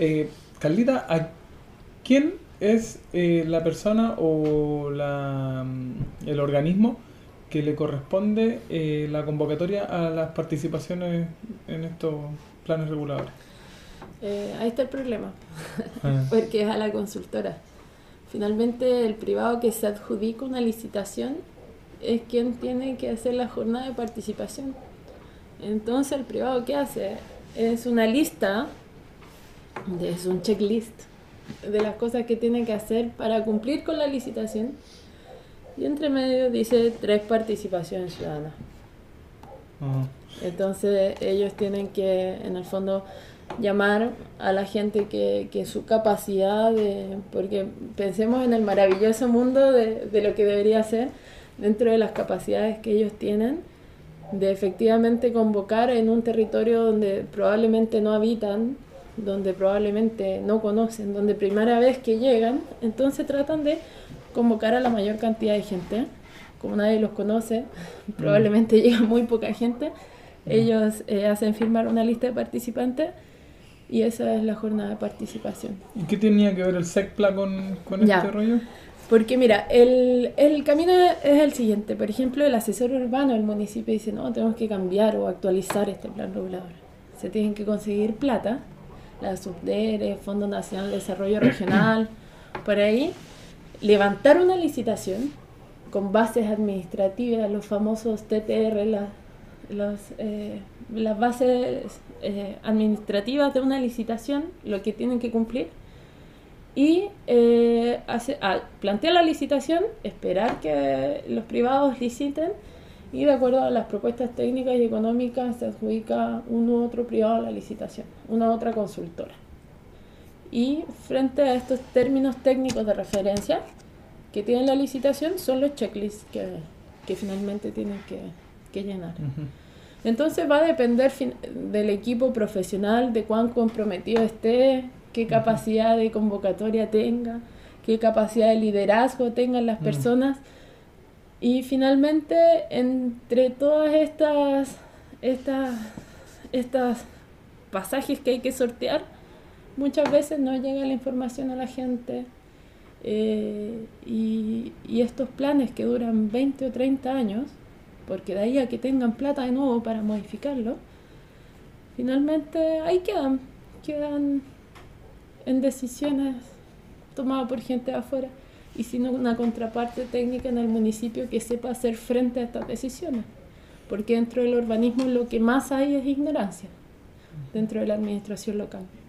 Carlita, ¿a quién es la persona o el organismo que le corresponde la convocatoria a las participaciones en estos planes reguladores? Ahí está el problema, Ah, porque es a la consultora. Finalmente, el privado que se adjudica una licitación es quien tiene que hacer la jornada de participación. Entonces, el privado, ¿qué hace? Es una lista, es un checklist de las cosas que tiene que hacer para cumplir con la licitación. Y entre medio dice 3 participaciones ciudadanas. ah, Entonces ellos tienen que, en el fondo, llamar a la gente que su capacidad de... Porque pensemos en el maravilloso mundo de lo que debería ser dentro de las capacidades que ellos tienen, de efectivamente convocar en un territorio donde probablemente no habitan, donde probablemente no conocen, donde primera vez que llegan, entonces tratan de convocar a la mayor cantidad de gente. Como nadie los conoce, probablemente llega muy poca gente. Ellos hacen firmar una lista de participantes y esa es la jornada de participación. ¿Y qué tenía que ver el SECPLA con este Ya, rollo? porque mira, el camino es el siguiente. Por ejemplo, el asesor urbano del municipio dice, no, tenemos que cambiar o actualizar este plan regulador. Se tienen que conseguir plata, la SUBDERE, Fondo Nacional de Desarrollo Regional, por ahí, levantar una licitación con bases administrativas, los famosos TTR, las bases administrativas de una licitación, lo que tienen que cumplir, y plantear la licitación, esperar que los privados liciten y de acuerdo a las propuestas técnicas y económicas se adjudica uno u otro privado a la licitación, una u otra consultora. Y frente a estos términos técnicos de referencia que tiene la licitación son los checklists que finalmente tienen que llenar. Ujú. Entonces va a depender del equipo profesional, de cuán comprometido esté, qué capacidad de convocatoria tenga, qué capacidad de liderazgo tengan las personas. Y finalmente, entre todas estas pasajes que hay que sortear, muchas veces no llega la información a la gente. Y estos planes que duran 20 o 30 años, porque de ahí a que tengan plata de nuevo para modificarlo, finalmente ahí quedan en decisiones tomadas por gente de afuera y sin una contraparte técnica en el municipio que sepa hacer frente a estas decisiones, porque dentro del urbanismo lo que más hay es ignorancia dentro de la administración local.